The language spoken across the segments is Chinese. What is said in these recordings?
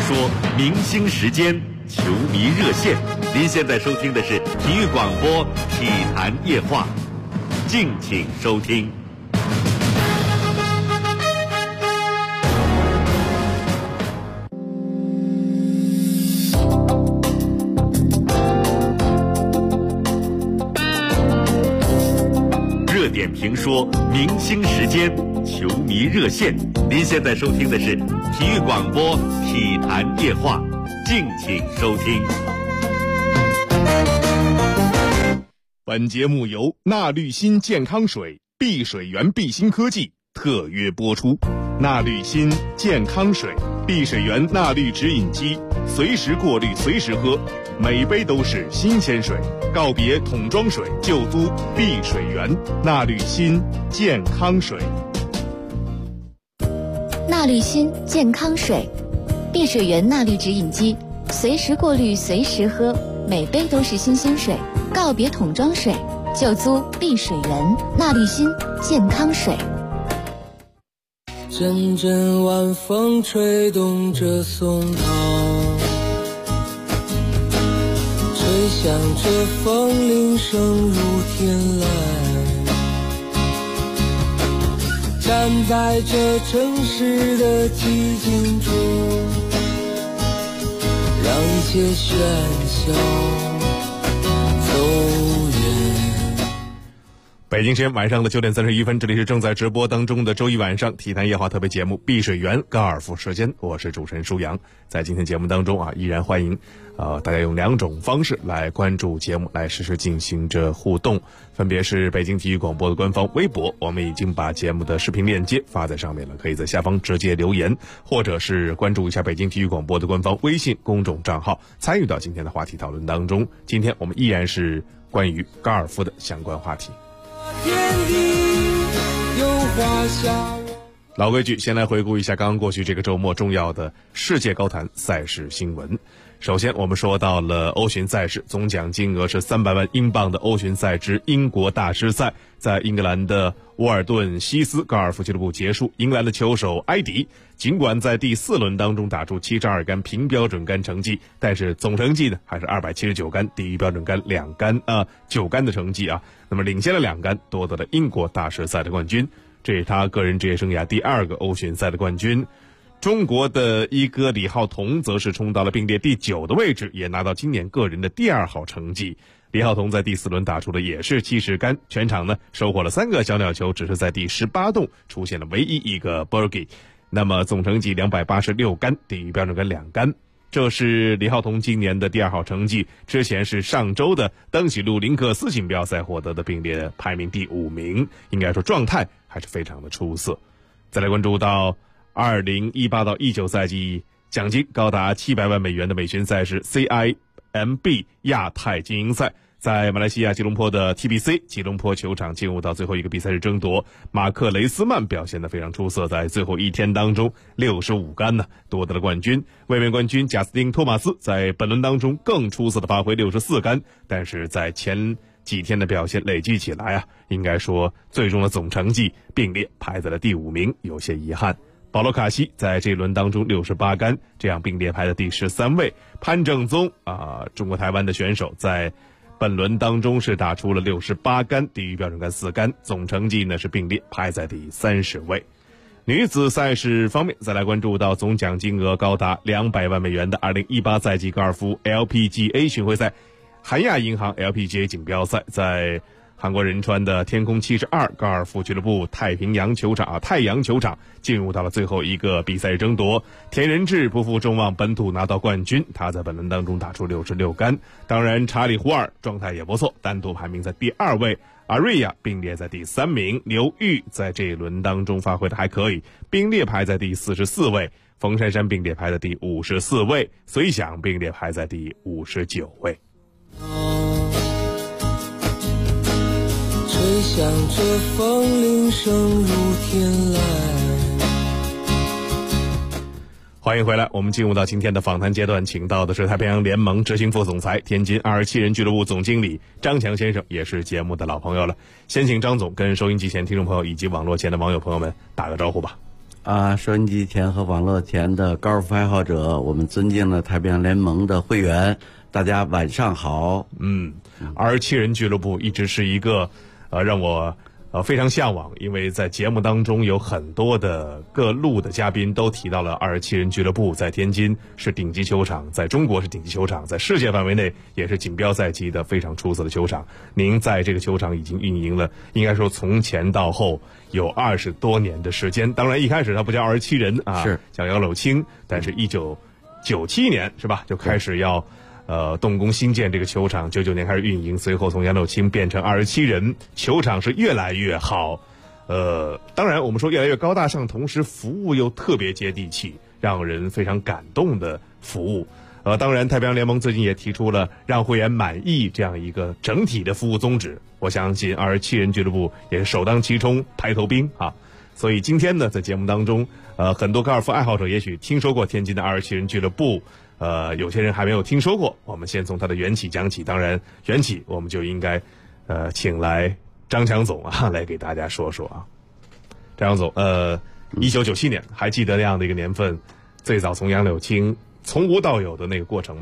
说，明星时间，球迷热线。您现在收听的是体育广播体坛夜话，敬请收听。热点评说，明星时间，球迷热线。您现在收听的是体育广播体坛夜话，敬请收听。 本节目由纳滤新健康水、碧水源碧新科技特约播出。纳滤新健康水、碧水源纳滤直饮机，随时过滤，随时喝，每杯都是新鲜水。告别桶装水，就租碧水源纳滤新健康水。 纳滤新健康水，碧水源纳滤直饮机，随时过滤，随时喝，每杯都是新鲜水。告别桶装水，就租碧水源纳滤新健康水。 阵阵晚风吹动着松涛，吹响着风铃声如天籁，站在这城市的寂静中，让一切喧嚣北京时间晚上的9点31分，这里是正在直播当中的周一晚上体坛夜话特别节目碧水源高尔夫时间，我是主持人舒阳。在今天节目当中依然欢迎大家用2种方式来关注节目，来实时进行着互动，分别是北京体育广播的官方微博，我们已经把节目的视频链接发在上面了，可以在下方直接留言，或者是关注一下北京体育广播的官方微信公众账号，参与到今天的话题讨论当中。今天我们依然是关于高尔夫的相关话题。老规矩，先来回顾一下刚刚过去这个周末重要的世界高坛赛事新闻。首先我们说到了欧巡赛事，总奖金额是300万英镑的欧巡赛之英国大师赛在英格兰的沃尔顿希斯高尔夫俱乐部结束。英格兰的球手埃迪尽管在第4轮当中打出72杆平标准杆成绩，但是总成绩呢还是279杆，低于标准杆9杆的成绩那么领先了2杆，夺得了英国大师赛的冠军，这是他个人职业生涯第2个欧巡赛的冠军。中国的一哥李浩彤则是冲到了并列第9的位置，也拿到今年个人的第2好成绩。李浩彤在第4轮打出的也是70杆，全场呢收获了3个小鸟球，只是在第18洞出现了唯一一个 birdie， 那么总成绩286杆，低于标准杆2杆。这是李浩彤今年的第2好成绩，之前是上周的登喜路林克斯锦标赛获得的，并列排名第5名，应该说状态还是非常的出色。再来关注到2018到19赛季奖金高达700万美元的美巡赛事 CIMB 亚太精英赛，在马来西亚吉隆坡的 TBC 吉隆坡球场进入到最后一个比赛日争夺，马克雷斯曼表现得非常出色，在最后一天当中65杆夺得了冠军。卫冕冠军贾斯汀托马斯在本轮当中更出色的发挥64杆，但是在前几天的表现累积起来应该说最终的总成绩并列排在了第5名，有些遗憾。保罗卡西在这一轮当中68杆，这样并列排的第13位。潘正宗中国台湾的选手在本轮当中是打出了68杆，低于标准杆4杆，总成绩呢是并列排在第30位。女子赛事方面，再来关注到总奖金额高达200万美元的2018赛季高尔夫 LPGA 巡回赛韩亚银行 LPGA 锦标赛，在韩国仁川的天空72高尔夫俱乐部太阳球场进入到了最后一个比赛争夺。田仁志不负众望，本土拿到冠军，他在本轮当中打出66杆。当然查理胡尔状态也不错，单独排名在第2位，阿瑞亚并列在第3名。刘玉在这一轮当中发挥的还可以，并列排在第44位。冯珊珊并列排在第54位，随想并列排在第59位。 吹响着风铃声如天籁。 欢迎回来，我们进入到今天的访谈阶段，请到的是太平洋联盟执行副总裁、天津27人俱乐部总经理张强先生，也是节目的老朋友了。先请张总跟收音机前听众朋友以及网络前的网友朋友们打个招呼吧。 收音机前和网络前的高尔夫爱好者，我们尊敬的太平洋联盟的会员，大家晚上好。 27人俱乐部一直是一个让我非常向往，因为在节目当中有很多的各路的嘉宾都提到了27人俱乐部在天津是顶级球场，在中国是顶级球场，在世界范围内也是锦标赛级的非常出色的球场。您在这个球场已经运营了，应该说从前到后有20多年的时间。当然一开始它不叫27人啊， 是叫杨柳青，但是1997年是吧就开始要动工新建这个球场，99年开始运营，随后从杨柳青变成27人，球场是越来越好。当然我们说越来越高大上，同时服务又特别接地气，让人非常感动的服务。当然太平洋联盟最近也提出了让会员满意这样一个整体的服务宗旨，我相信27人俱乐部也是首当其冲排头兵啊。所以今天呢，在节目当中很多高尔夫爱好者也许听说过天津的27人俱乐部，有些人还没有听说过，我们先从它的缘起讲起。当然缘起我们就应该请来张强总来给大家说说啊。张强总1997年还记得那样的一个年份，最早从杨柳青从无到有的那个过程吗？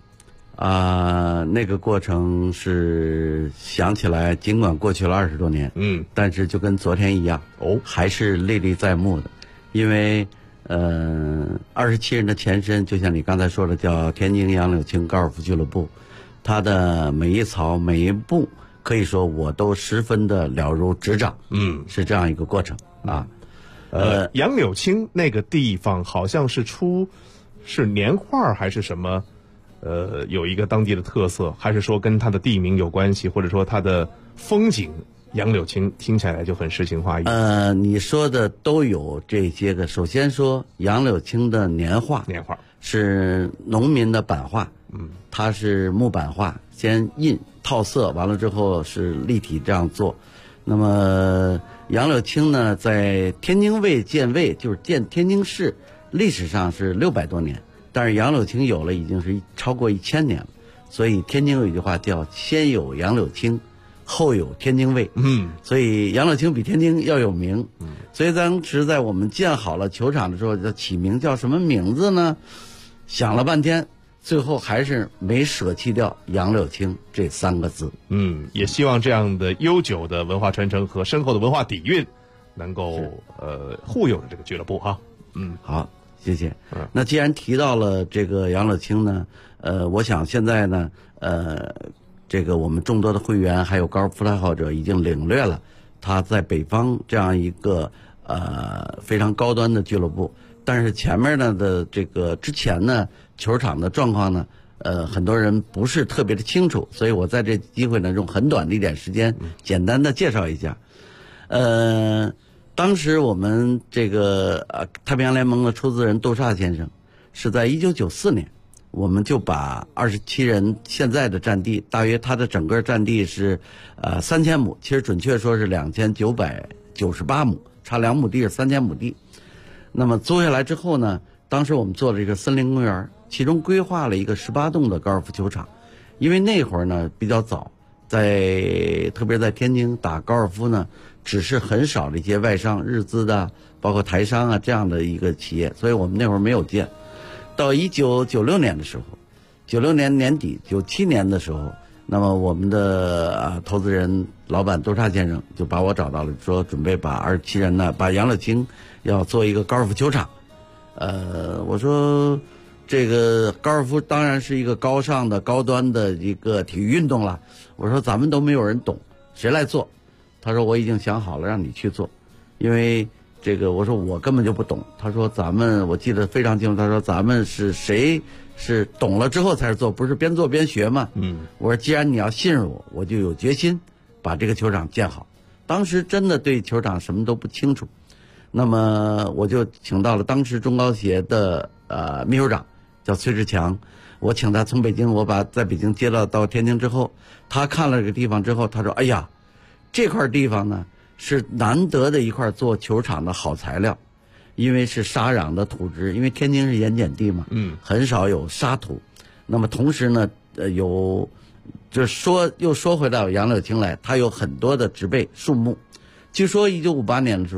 那个过程是想起来尽管过去了20多年，但是就跟昨天一样还是历历在目的。因为27人的前身就像你刚才说的叫天津杨柳青高尔夫俱乐部，它的每一草每一步可以说我都十分的了如指掌，是这样一个过程啊。 杨柳青那个地方好像是年画还是什么？有一个当地的特色，还是说跟它的地名有关系，或者说它的风景？杨柳青听起来就很诗情画意。 你说的都有这些个。首先说杨柳青的年画是农民的版画，它是木版画，先印套色，完了之后是立体这样做。那么杨柳青呢，在天津卫建卫，就是建天津市，历史上是600多年，但是杨柳青有了已经是超过1000年了。所以天津有一句话叫先有杨柳青后有天津卫，所以杨柳青比天津要有名。所以当时在我们建好了球场的时候，起名叫什么名字呢？想了半天，最后还是没舍弃掉杨柳青这3个字。 也希望这样的悠久的文化传承和深厚的文化底蕴能够护佑着这个俱乐部哈。 好，谢谢。那既然提到了这个杨柳青呢，我想现在呢，这个我们众多的会员还有高尔夫爱好者已经领略了他在北方这样一个非常高端的俱乐部。但是前面呢的这个之前呢球场的状况呢，很多人不是特别的清楚，所以我在这机会呢用很短的一点时间简单的介绍一下。当时我们这个太平洋联盟的出资人窦煞先生是在1994年，我们就把27人现在的占地，大约它的整个占地是3000亩，其实准确说是2998亩，差2亩地是3000亩地。那么租下来之后呢，当时我们做了一个森林公园，其中规划了一个18洞的高尔夫球场。因为那会儿呢比较早，特别在天津打高尔夫呢，只是很少的一些外商、日资的，包括台商啊这样的一个企业，所以我们那会儿没有建。到1996年的时候，96年年底97年的时候，那么我们的投资人老板窦煞先生就把我找到了，说准备把27人呢，把杨柳青要做一个高尔夫球场。我说这个高尔夫当然是一个高尚的高端的一个体育运动了，我说咱们都没有人懂，谁来做？他说我已经想好了，让你去做。因为这个我说我根本就不懂。他说我记得非常清楚，他说咱们是谁是懂了之后才是做，不是边做边学嘛。我说既然你要信任我，我就有决心把这个球场建好。当时真的对球场什么都不清楚，那么我就请到了当时中高协的秘书长叫崔志强，我请他从北京，我在北京接到天津之后，他看了这个地方之后，他说哎呀，这块地方呢是难得的一块做球场的好材料，因为是沙壤的土质，因为天津是盐碱地嘛，很少有沙土。那么同时呢，又说回到杨柳青来，它有很多的植被树木。据说1958年的时候，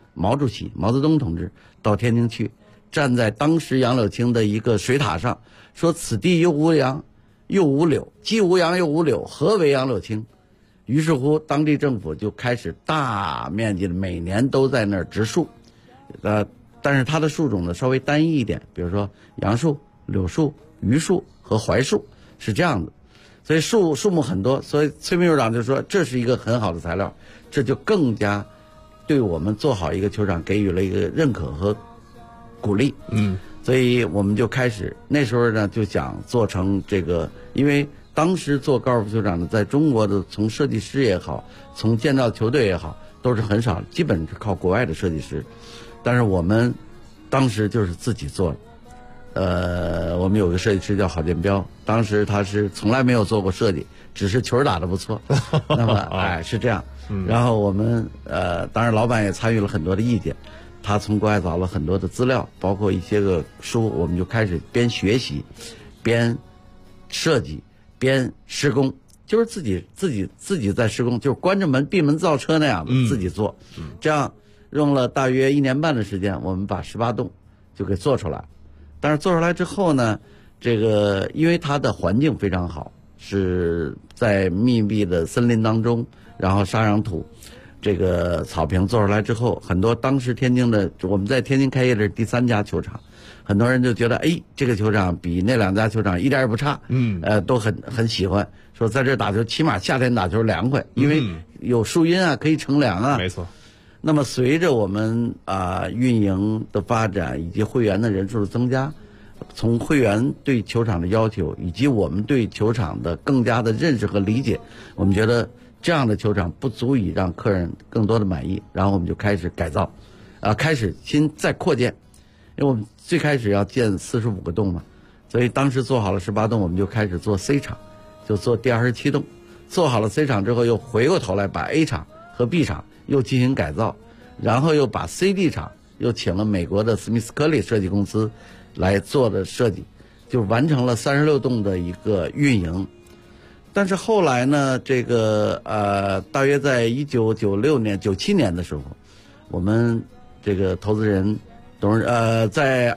毛主席毛泽东同志到天津去，站在当时杨柳青的一个水塔上，说此地又无杨又无柳，既无杨又无柳，何为杨柳青？于是乎当地政府就开始大面积的每年都在那儿植树，但是它的树种呢稍微单一一点，比如说杨树、柳树、榆树和槐树是这样的，所以树木很多，所以崔秘书长就说这是一个很好的材料，这就更加对我们做好一个球场给予了一个认可和鼓励。所以我们就开始那时候呢就想做成这个，因为当时做高尔夫球场呢，在中国的从设计师也好，从建造球队也好，都是很少，基本是靠国外的设计师。但是我们当时就是自己做的。我们有个设计师叫郝建彪，当时他是从来没有做过设计，只是球打得不错。那么是这样。然后我们当然老板也参与了很多的意见，他从国外找了很多的资料，包括一些个书，我们就开始边学习边设计边施工，就是自己在施工，就是关着门闭门造车那样的自己做。这样用了大约1年半的时间，我们把18栋就给做出来。但是做出来之后呢，这个因为它的环境非常好，是在密闭的森林当中，然后沙壤土这个草坪做出来之后，很多当时天津的，我们在天津开业的是第3家球场，很多人就觉得这个球场比那2家球场一点也不差，都很喜欢，说在这打球起码夏天打球凉快，因为有树荫啊，可以乘凉啊。 没错。 那么随着我们运营的发展以及会员的人数的增加，从会员对球场的要求以及我们对球场的更加的认识和理解，我们觉得这样的球场不足以让客人更多的满意，然后我们就开始改造，开始再扩建，因为我们最开始要建45个洞嘛，所以当时做好了18洞，我们就开始做 C 场，就做第27洞，做好了 C 场之后，又回过头来把 A 场和 B 场又进行改造，然后又把 CD 场又请了美国的斯密斯科利设计公司来做的设计，就完成了36栋的一个运营。但是后来呢，这个大约在1996年、97年的时候，我们这个投资人在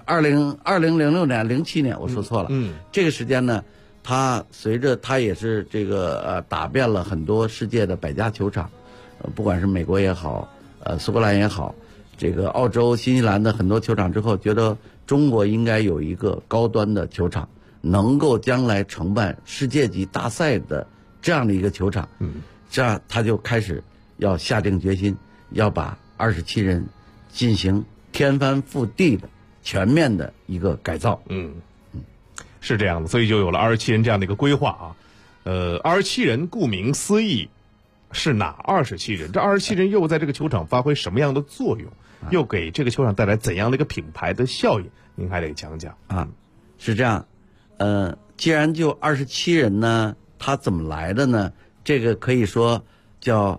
2006年、07年，我说错了，这个时间呢，他随着他也是这个打遍了很多世界的100家球场，不管是美国也好，苏格兰也好，这个澳洲、新西兰的很多球场之后，觉得中国应该有一个高端的球场，能够将来承办世界级大赛的这样的一个球场。这样他就开始要下定决心，要把27人进行天翻覆地的全面的一个改造。 是这样的，所以就有了27人这样的一个规划啊。27人顾名思义是哪27人？这27人又在这个球场发挥什么样的作用？又给这个球场带来怎样的一个品牌的效应？您还得讲讲啊。 是这样，既然就27人呢，他怎么来的呢？这个可以说叫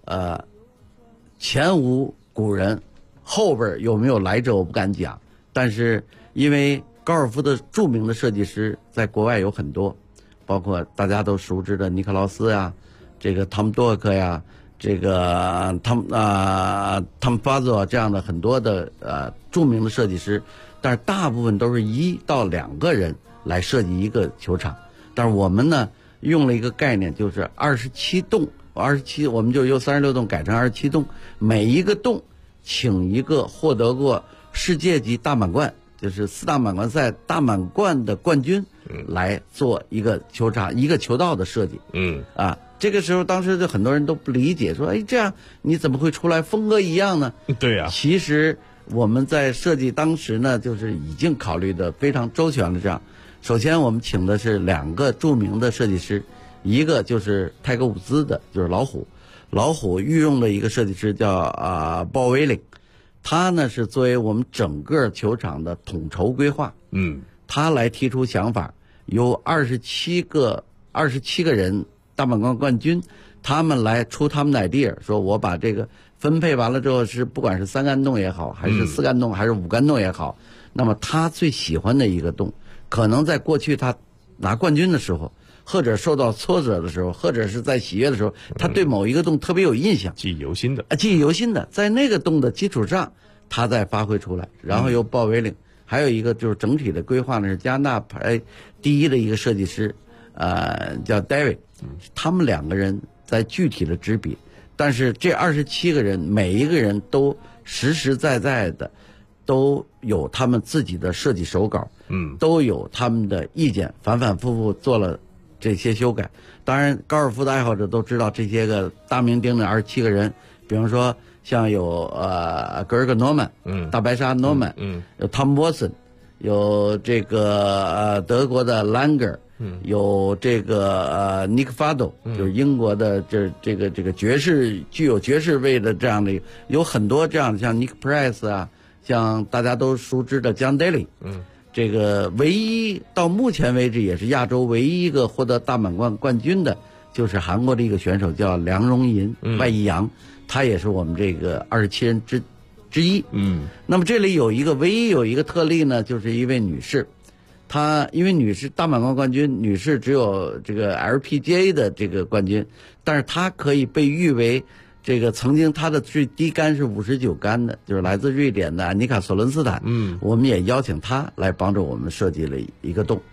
前无古人，后边有没有来者我不敢讲。但是因为高尔夫的著名的设计师在国外有很多，包括大家都熟知的尼克劳斯呀，这个汤姆多克呀，这个汤姆巴佐这样的很多的著名的设计师，但是大部分都是1到2个人来设计一个球场。但是我们呢用了一个概念，就是27栋，27我们就由36栋改成27栋，每一个栋请一个获得过世界级大满贯，就是4大满贯赛大满贯的冠军来做一个球场、一个球道的设计。这个时候当时就很多人都不理解，说这样你怎么会出来风格一样呢？ 对呀。 其实我们在设计当时呢，就是已经考虑的非常周全了。这样，首先我们请的是2个著名的设计师，一个就是泰格伍兹的，就是老虎御用的一个设计师叫鲍威林，他呢是作为我们整个球场的统筹规划，他来提出想法，由27个人大满贯冠军，他们来出他们的 idea， 说我把这个分配完了之后，是不管是3杆洞也好，还是4杆洞，还是5杆洞也好，那么他最喜欢的一个洞，可能在过去他拿冠军的时候， 或者受到挫折的时候，或者是在喜悦的时候，他对某一个动特别有印象， 记忆犹新的。 记忆犹新的，在那个动的基础上，他再发挥出来，然后由鲍威领。还有一个就是整体的规划呢，是加拿大排第一的一个设计师，叫 David， 他们两个人在具体的执笔，但是这27个人每一个人都实实在在的都有他们自己的设计手稿，都有他们的意见，反反复复做了这些修改。当然高尔夫的爱好者都知道这些个大名鼎鼎27个人，比方说像有格尔格诺曼，大白鲨诺曼，有汤姆沃森，有这个德国的兰格尔，有这个尼克法多，就是英国的这个爵士具有爵士味的这样的，有很多这样的，像尼克普莱斯啊，像大家都熟知的江 Daly，这个唯一到目前为止也是亚洲唯一一个获得大满贯冠军的，就是韩国的一个选手叫梁荣银，外一阳，他也是我们这个27人之一。那么这里唯一有一个特例呢，就是一位女士，她因为女士大满贯冠军，女士只有这个 LPGA 的这个冠军，但是她可以被誉为这个曾经她的最低杆是59杆的，就是来自瑞典的安妮卡索伦斯坦。我们也邀请她来帮助我们设计了一个洞。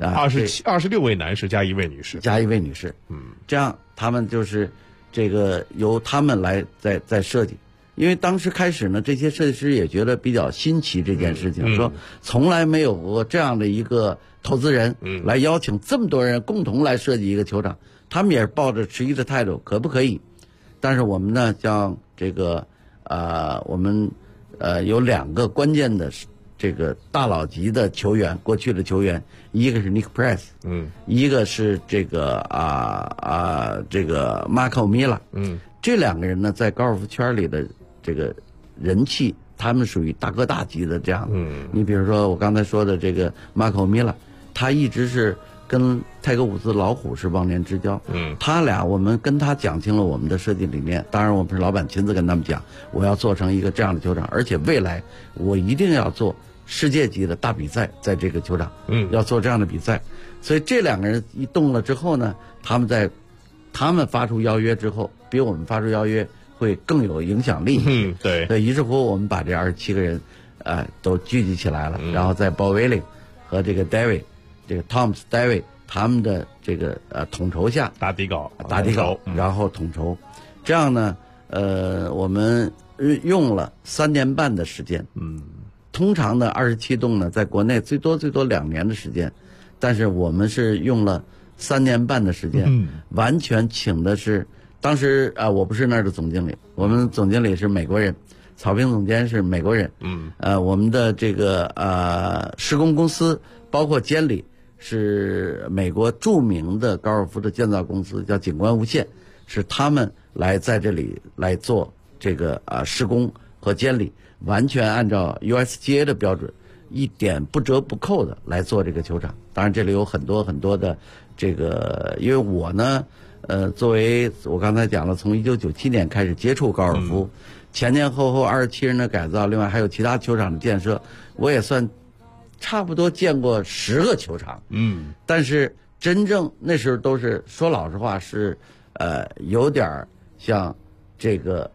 26位男士加一位女士， 这样他们就是这个由他们来在设计。因为当时开始呢，这些设计师也觉得比较新奇这件事情，说从来没有过这样的一个投资人来邀请这么多人共同来设计一个球场，他们也是抱着迟疑的态度，可不可以？但是我们呢，像这个我们有2个关键的这个大佬级的球员，过去的球员，一个是 Nick Price，一个是这个这个 Marco Mila，这2个人呢，在高尔夫圈里的这个人气，他们属于大哥大级的这样的。你比如说我刚才说的这个 Marco Mila， 他一直是跟泰格伍兹老虎是忘年之交。他俩我们跟他讲清了我们的设计理念，当然我们是老板亲自跟他们讲，我要做成一个这样的球场，而且未来我一定要做世界级的大比赛，在这个球场，要做这样的比赛。所以这2个人一动了之后呢，他们发出邀约之后，比我们发出邀约会更有影响力。 对。 所以于是乎我们把这27个人都聚集起来了，然后在鲍威领和这个 David， 这个 Thomas David 他们的这个统筹下打底稿， 然后统筹。这样呢，我们用了3年半的时间。通常的27洞呢，在国内最多2年的时间，但是我们是用了3年半的时间，完全请的是当时我不是那儿的总经理，我们总经理是美国人，草坪总监是美国人，我们的这个施工公司包括监理是美国著名的高尔夫的建造公司，叫景观无限，是他们来在这里来做这个施工和监理，完全按照 USGA 的标准，一点不折不扣的来做这个球场。当然这里有很多很多的这个，因为我呢作为我刚才讲了，从1997年开始接触高尔夫，前前后后27人的改造，另外还有其他球场的建设，我也算差不多见过10个球场。但是真正那时候都是说老实话是有点像这个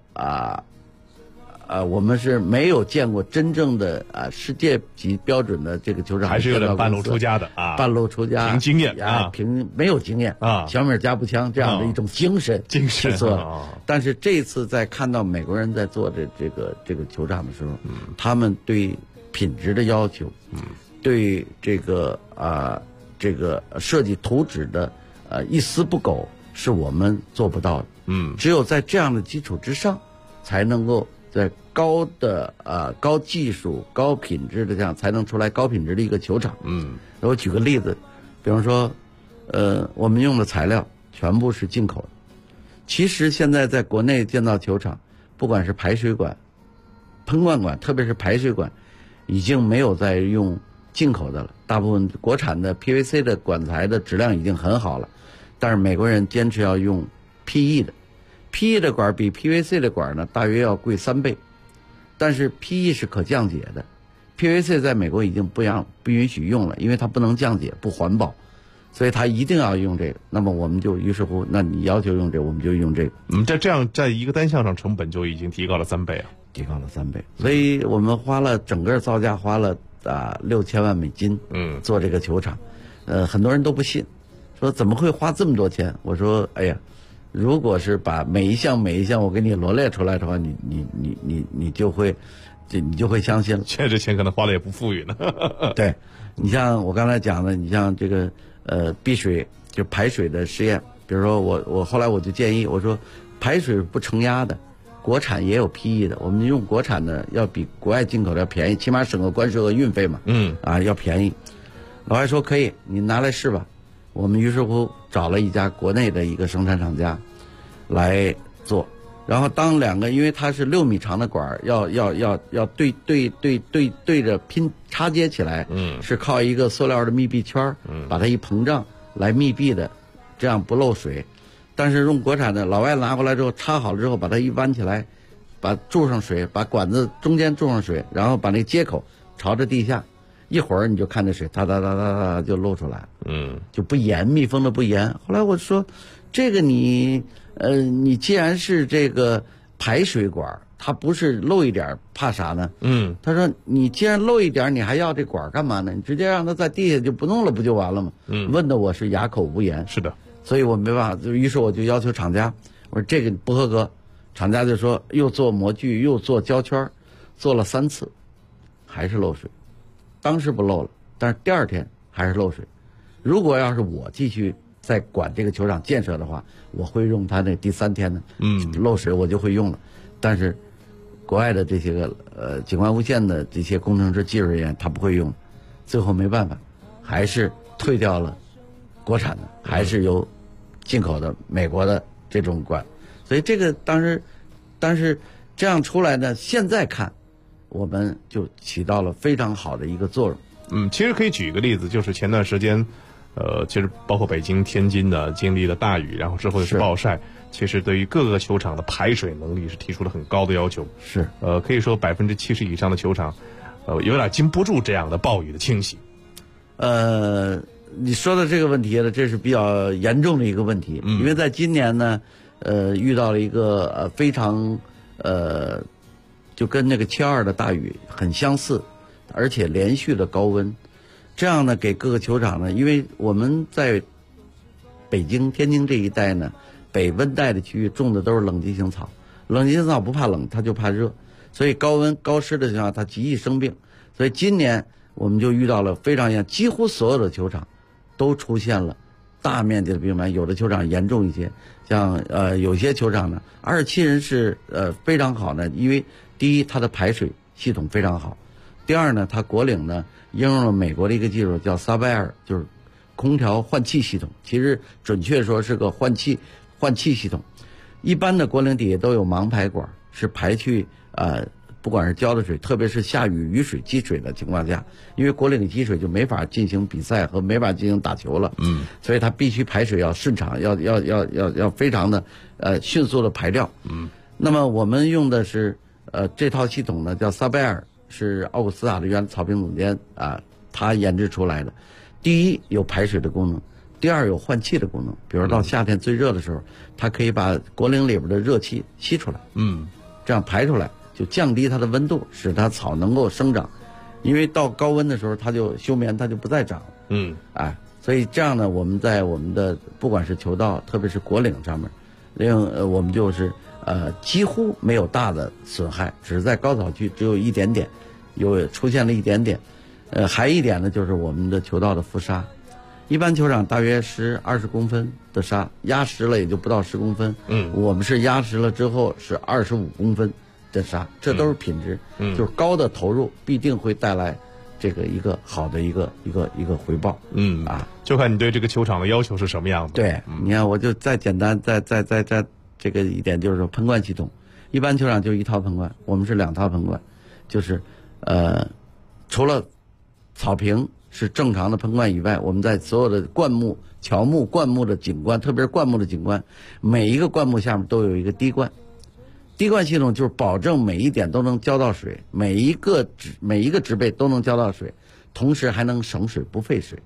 我们是没有见过真正的世界级标准的这个球场， 还是有点半路出家的半路出家， 凭经验凭没有经验小米加步枪这样的一种精神去做。但是这次在看到美国人在做这个球场的时候，他们对品质的要求，对这个设计图纸的一丝不苟，是我们做不到的。只有在这样的基础之上，才能够在高技术、高品质的这样，才能出来高品质的一个球场。我举个例子，比方说，我们用的材料全部是进口的。其实现在在国内建造球场，不管是排水管、喷灌管，特别是排水管，已经没有再用进口的了。大部分国产的 PVC 的管材的质量已经很好了，但是美国人坚持要用 PE 的。PE 的管比 PVC 的管呢大约要贵3倍，但是 PE 是可降解的， PVC 在美国已经不允许用了，因为它不能降解，不环保。 所以他一定要用这个。那么我们就于是乎，那你要求用这个，我们就用这个。 这样在一个单项上成本就已经提高了3倍啊， 提高了3倍。所以我们花了整个造价花了6000万美金，做这个球场。很多人都不信，说怎么会花这么多钱？我说，哎呀，如果是把每一项我给你罗列出来的话，你就会相信了。 现在这钱可能花的也不富裕呢。 对，你像我刚才讲的，你像这个避水就排水的实验，比如说我后来我就建议我说，排水不承压的，国产也有 PE 的，我们用国产的要比国外进口的要便宜，起码省个关税和运费嘛。要便宜。老外说可以，你拿来试吧。我们于是乎找了一家国内的一个生产厂家来做，然后当两个，因为它是6米长的管，要对着拼插接起来，是靠一个塑料的密闭圈，把它一膨胀来密闭的，这样不漏水。但是用国产的，老外拿过来之后插好了之后，把它一弯起来，把注上水，把管子中间注上水，然后把那接口朝着地下。一会儿你就看着水哒哒哒哒哒就漏出来，就不严，密封的不严。后来我说，这个你既然是这个排水管，它不是漏一点怕啥呢？他说你既然漏一点，你还要这管干嘛呢？你直接让它在地下就不弄了，不就完了吗？问的我是哑口无言。 是的， 所以我没办法，于是我就要求厂家，我说这个不合格。厂家就说又做模具又做胶圈，做了3次，还是漏水。当时不漏了，但是第2天还是漏水。如果要是我继续再管这个球场建设的话，我会用它那第3天的漏水我就会用了。但是国外的这些个景观无线的这些工程师技术人员他不会用，最后没办法，还是退掉了国产的，还是由进口的美国的这种管。所以这个但是这样出来呢，现在看我们就起到了非常好的一个作用。 其实可以举一个例子，就是前段时间，其实包括北京、天津的经历了大雨，然后之后又是暴晒，其实对于各个球场的排水能力是提出了很高的要求。 是， 可以说70%以上的球场，有点经不住这样的暴雨的侵袭。 你说的这个问题呢，这是比较严重的一个问题，因为在今年呢，遇到了一个非常就跟那个7.2的大雨很相似，而且连续的高温，这样呢给各个球场呢，因为我们在北京、天津这一带呢，北温带的区域种的都是冷季性草，冷季性草不怕冷，它就怕热，所以高温高湿的情况下它极易生病，所以今年我们就遇到了非常严，几乎所有的球场都出现了大面积的病斑，有的球场严重一些，像有些球场呢，27人是非常好呢，因为第一它的排水系统非常好，第二呢它国岭呢应用了美国的一个技术叫萨拜尔，就是空调换气系统，其实准确说是个换气系统。一般的国岭底下都有盲排管，是排去不管是浇的水，特别是下雨雨水积水的情况下，因为国岭积水就没法进行比赛和没法进行打球了，所以它必须排水要顺畅，要非常的迅速的排掉。那么我们用的是这套系统呢叫萨拜尔，是奥古斯塔的原草坪总监他研制出来的。第一有排水的功能，第二有换气的功能，比如到夏天最热的时候，它可以把国岭里边的热气吸出来，这样排出来就降低它的温度，使它草能够生长，因为到高温的时候它就休眠，它就不再长了。所以这样呢，我们在我们的不管是球道，特别是国岭上面，我们就是几乎没有大的损害，只是在高草区只有一点点，出现了一点点。还一点呢，就是我们的球道的覆沙，一般球场大约是20公分的沙，压实了也就不到10公分。我们是压实了之后是25公分的沙，这都是品质。就是高的投入必定会带来这个一个好的一个回报。 就看你对这个球场的要求是什么样的。 对，你看我就再简单再这个一点，就是说喷灌系统，一般球场就1套喷灌，我们是2套喷灌，就是除了草坪是正常的喷灌以外，我们在所有的灌木、乔木、灌木的景观，特别是灌木的景观，每一个灌木下面都有一个滴灌。滴灌系统就是保证每一点都能浇到水，每一个植被都能浇到水，同时还能省水不费水。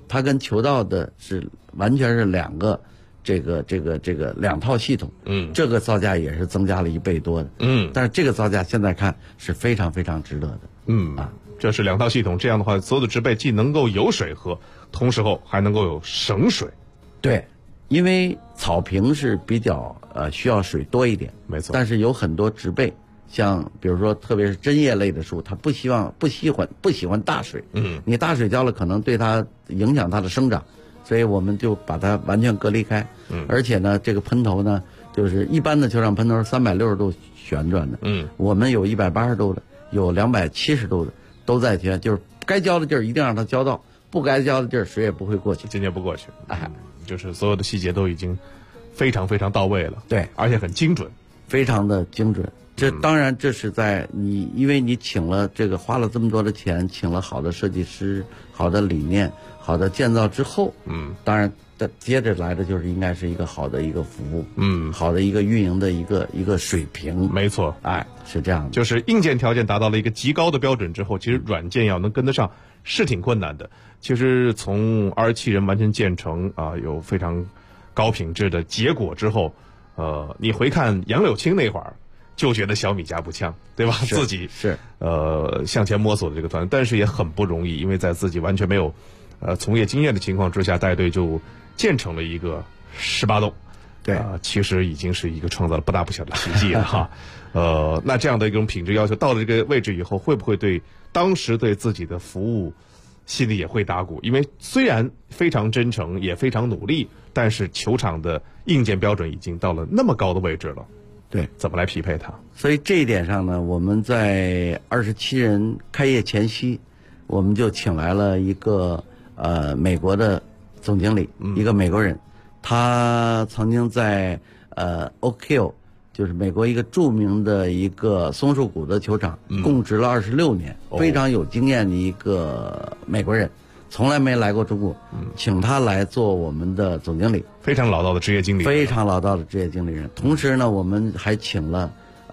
它跟球道的是完全是两个两套系统，这个造价也是增加了1倍多的，但是这个造价现在看是非常非常值得的， 这是2套系统，这样的话，所有的植被既能够有水喝，同时后还能够有省水。 对，因为草坪是比较需要水多一点， 没错， 但是有很多植被，像比如说特别是针叶类的树，它不喜欢大水，你大水浇了可能对它影响它的生长，所以我们就把它完全隔离开，而且呢，这个喷头呢，就是一般的球场喷头是360度旋转的，我们有180度的，有270度的，都在旋，就是该浇的地儿一定让它浇到，不该浇的地儿水也不会过去， 今年不过去，就是所有的细节都已经非常非常到位了， 对， 而且很精准， 非常的精准。这当然这是在你，因为你请了这个花了这么多的钱，请了好的设计师、好的理念、好的建造之后，当然接着来的就是应该是一个好的一个服务，好的一个运营的一个水平， 没错， 是这样的， 就是硬件条件达到了一个极高的标准之后，其实软件要能跟得上是挺困难的。其实从27人完全建成有非常高品质的结果之后，你回看杨柳青那会儿，就觉得小米加步枪，对吧？自己是向前摸索的这个团队，但是也很不容易，因为在自己完全没有从业经验的情况之下，带队就建成了一个18洞， 对， 其实已经是一个创造了不大不小的奇迹了哈。那这样的一种品质要求到了这个位置以后，会不会对当时对自己的服务心里也会打鼓？因为虽然非常真诚，也非常努力，但是球场的硬件标准已经到了那么高的位置了。 对， 怎么来匹配它？ 所以这一点上呢，我们在27人开业前夕，我们就请来了一个美国的总经理，一个美国人，他曾经在Oak Hill， 就是美国一个著名的一个松树谷的球场，供职了26年，非常有经验的一个美国人，从来没来过中国，请他来做我们的总经理， 非常老道的职业经理人， 非常老道的职业经理人。同时呢，我们还请了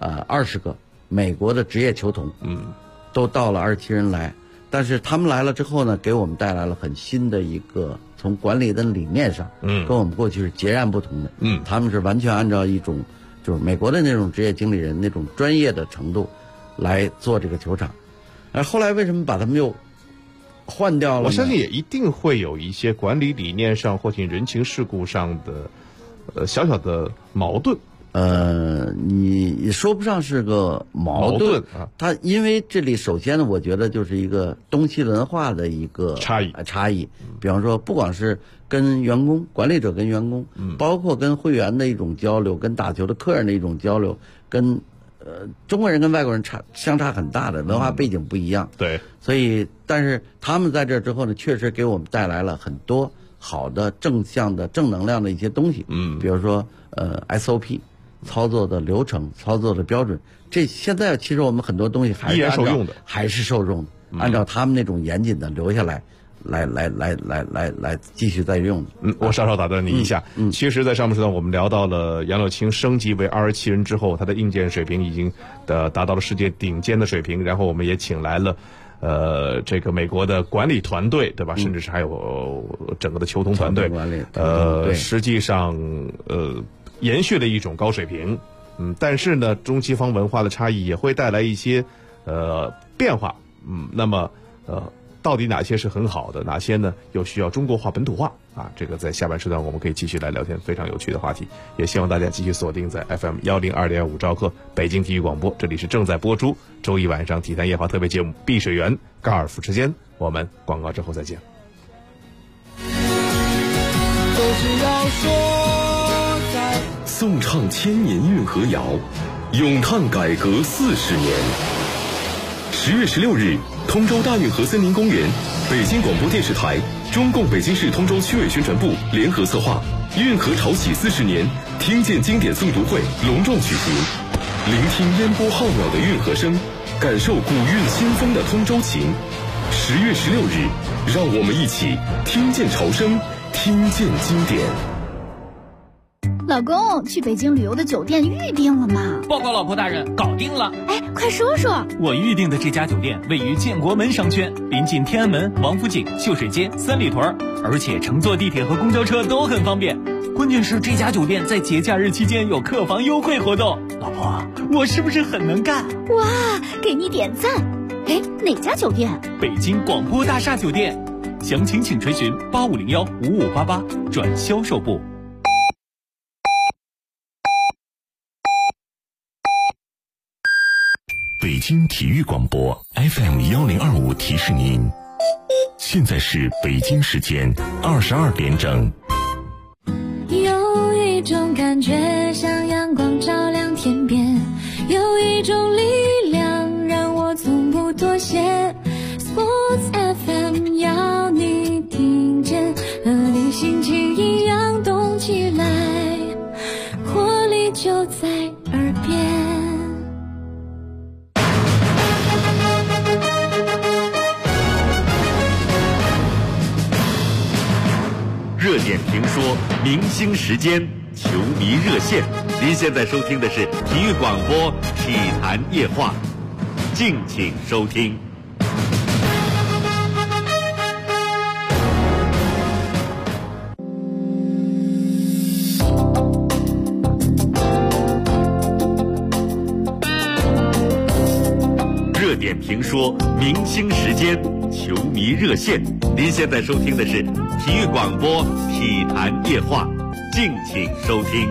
20个美国的职业球童，都到了27人来。但是他们来了之后呢，给我们带来了很新的一个从管理的理念上，跟我们过去是截然不同的。他们是完全按照一种就是美国的那种职业经理人那种专业的程度来做这个球场。后来为什么把他们又换掉了？ 我相信也一定会有一些管理理念上或者人情世故上的小小的矛盾。 你说不上是个矛盾啊。它因为这里首先呢，我觉得就是一个东西文化的一个差异。比方说，不光是跟员工、管理者跟员工，包括跟会员的一种交流，跟打球的客人的一种交流，跟中国人跟外国人相差很大的文化背景不一样。 对， 所以但是他们在这之后呢，确实给我们带来了很多好的正向的正能量的一些东西。比如说SOP。操作的流程、操作的标准，这现在其实我们很多东西还是依然受用的， 还是受用的。按照他们那种严谨的留下来，来继续再用的。 我稍稍打断你一下。其实，在上半时段我们聊到了杨柳青升级为27人之后，他的硬件水平已经达到了世界顶尖的水平。然后我们也请来了这个美国的管理团队，对吧？甚至是还有整个的球童团队。实际上延续了一种高水平，但是呢，中西方文化的差异也会带来一些变化，那么到底哪些是很好的，哪些呢又需要中国化本土化啊？这个在下半时段我们可以继续来聊天，非常有趣的话题，也希望大家继续锁定在 FM102.5兆赫北京体育广播，这里是正在播出周一晚上体坛夜话特别节目碧水园高尔夫之间，我们广告之后再见。 就是要说颂唱千年运河谣，咏叹改革40年。10月16日，通州大运河森林公园，北京广播电视台、中共北京市通州区委宣传部联合策划运河潮起40年听见经典诵读会隆重举行，聆听烟波浩渺的运河声，感受古韵新风的通州情。10月16日，让我们一起听见潮声，听见经典。 老公，去北京旅游的酒店预定了吗？ 报告老婆大人，搞定了。 哎，快说说。 我预定的这家酒店位于建国门商圈，临近天安门、王府井、秀水街、三里屯，而且乘坐地铁和公交车都很方便。关键是这家酒店在节假日期间有客房优惠活动。老婆，我是不是很能干？ 哇，给你点赞。哎，哪家酒店？ 北京广播大厦酒店。详情请垂询8501-5588转销售部。 北京体育广播 FM1025提示您，现在是北京时间22点整。 有一种感觉像阳光照亮天边，有一种力量让我从不妥协。Sports FM 要你听见，和你心情一样动起来，活力就在耳边。 热点评说，明星时间，球迷热线。您现在收听的是体育广播体坛夜话，敬请收听。热点评说，明星时间，球迷热线。您现在收听的是体育广播体坛夜话，敬请收听。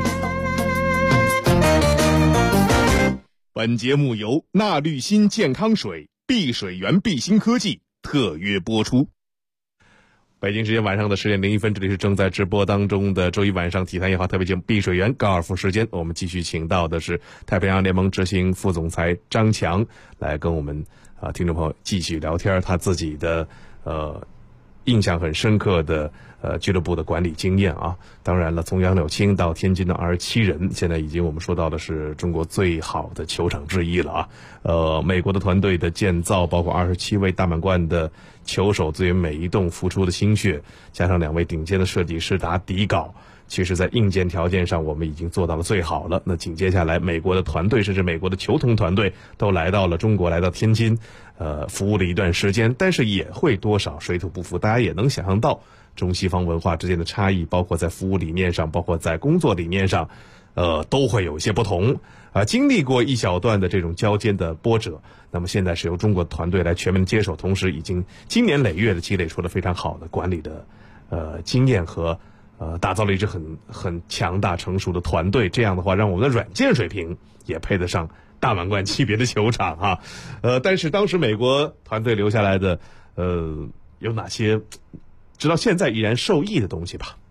本节目由纳绿新健康水、碧水源碧新科技特约播出。北京时间晚上的10点01分，这里是正在直播当中的周一晚上体坛夜话特别节目碧水源高尔夫时间。我们继续请到的是太平洋联盟执行副总裁张强来跟我们听众朋友继续聊天他自己的印象很深刻的俱乐部的管理经验啊。当然了，从杨柳青到天津的27人，现在已经我们说到的是中国最好的球场之一了啊。美国的团队的建造，包括27位大满贯的球手对于每一栋付出的心血，加上2位顶尖的设计师打底稿，其实在硬件条件上我们已经做到了最好了。那紧接下来美国的团队甚至美国的球童团队都来到了中国，来到天津服务了一段时间，但是也会多少水土不服。大家也能想象到中西方文化之间的差异，包括在服务理念上，包括在工作理念上都会有一些不同经历过一小段的这种交接的波折，那么现在是由中国团队来全面接手，同时已经经年累月的积累出了非常好的管理的经验和打造了一支很强大成熟的团队。这样的话，让我们的软件水平也配得上大满贯级别的球场啊。但是当时美国团队留下来的有哪些直到现在依然受益的东西吧？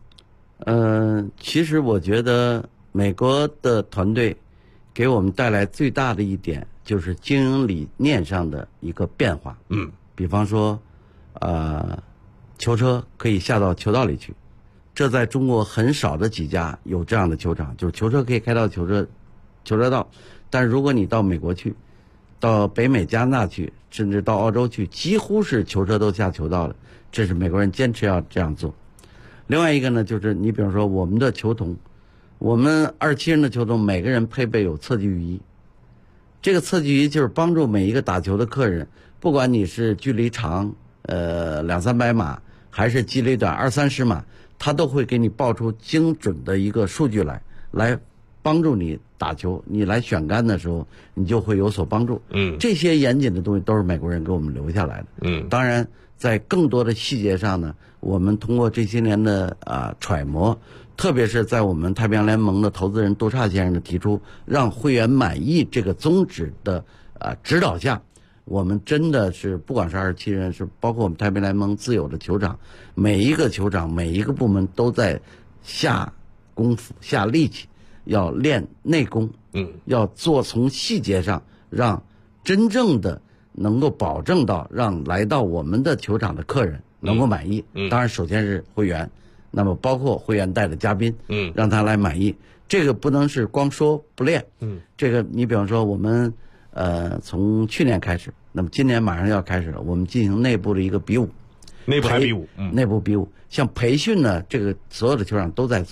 其实我觉得美国的团队给我们带来最大的一点就是经营理念上的一个变化。比方说球车可以下到球道里去，这在中国很少的几家有这样的球场，就是球车可以开到球车道。但如果你到美国去，到北美加拿大去，甚至到澳洲去，几乎是球车都下球道了，这是美国人坚持要这样做。另外一个呢，就是你比如说我们的球童，我们27人的球童每个人配备有测距仪，这个测距仪就是帮助每一个打球的客人，不管你是距离长200-300码，还是距离短20-30码，他都会给你报出精准的一个数据来帮助你打球，你来选杆的时候你就会有所帮助。这些严谨的东西都是美国人给我们留下来的。当然在更多的细节上呢，我们通过这些年的揣摩，特别是在我们太平洋联盟的投资人杜刹先生的提出让会员满意这个宗旨的指导下，我们真的是不管是27人，是包括我们太平洋联盟自有的球场，每一个球场每一个部门都在下功夫下力气，要练内功，要做从细节上让真正的能够保证到让来到我们的球场的客人能够满意。当然首先是会员，那么包括会员带的嘉宾，让他来满意。这个不能是光说不练。这个你比方说我们从去年开始，那么今年马上要开始了，我们进行内部的一个比武， 内部比武， 内部比武。像培训呢，这个所有的球场都在做，